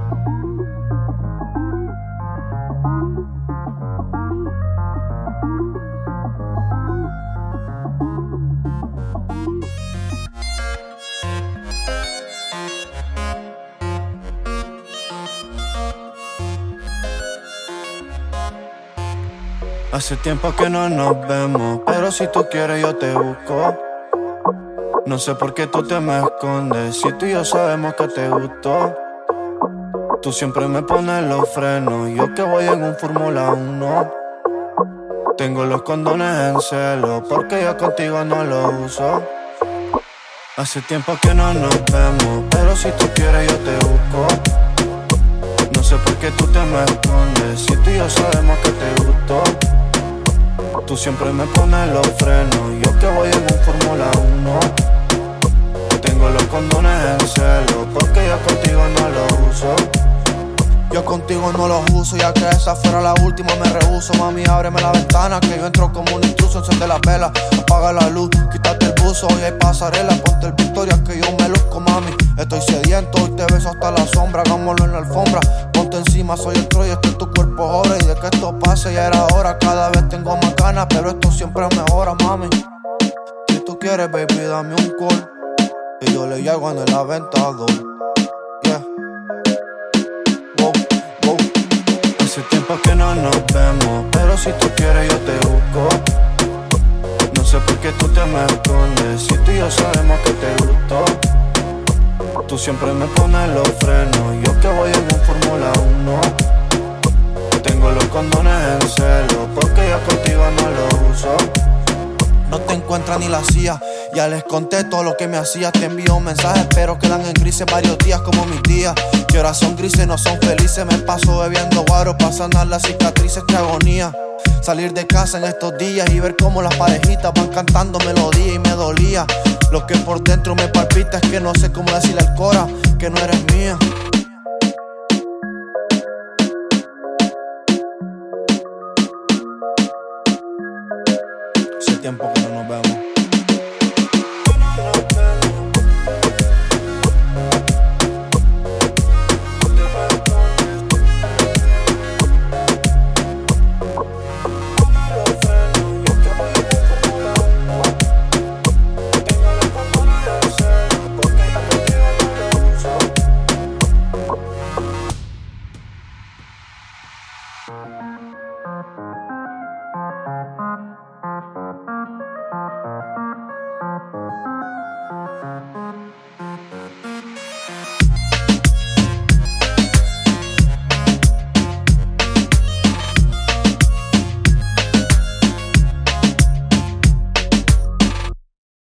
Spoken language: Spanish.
Hace tiempo que no nos vemos, pero si tú quieres yo te busco. No sé por qué tú te me escondes, si tú y yo sabemos que te gustó. Tú siempre me pones los frenos, yo que voy en un Fórmula 1. Tengo los condones en celo, porque yo contigo no los uso. Hace tiempo que no nos vemos, pero si tú quieres yo te busco. No sé por qué tú te me escondes, si tú y yo sabemos que te gustó. Tú siempre me pones los frenos, yo que voy en un Fórmula 1. Tengo los condones en celo, porque yo contigo no los uso. Yo contigo no los uso, ya que esa fuera la última me rehuso. Mami, ábreme la ventana, que yo entro como un intruso. Enciende las velas, apaga la luz, quítate el buzo. Hoy hay pasarela, ponte el Victoria, que yo me luzco, mami. Estoy sediento, hoy te beso hasta la sombra. Hagámoslo en la alfombra, ponte encima, soy el Troy, es que tu cuerpo jora. Y de que esto pase ya era hora, cada vez tengo más ganas, pero esto siempre mejora, mami. Si tú quieres, baby, dame un call, y yo le llego en el Aventador. Hace tiempo que no nos vemos, pero si tú quieres yo te busco. No sé por qué tú te me escondes, si tú y yo sabemos que te gustó. Tú siempre me pones los frenos, yo que voy en un Fórmula 1. Tengo los condones en celo, porque yo contigo no los uso. No te encuentras ni la CIA, ya les conté todo lo que me hacías. Te envío mensajes, pero quedan en grises varios días como mis días. Y ahora son grises, no son felices. Me paso bebiendo guaro pa' sanar las cicatrices, que agonía. Salir de casa en estos días y ver cómo las parejitas van cantando melodía y me dolía. Lo que por dentro me palpita es que no sé cómo decirle al cora que no eres mía. Hace tiempo que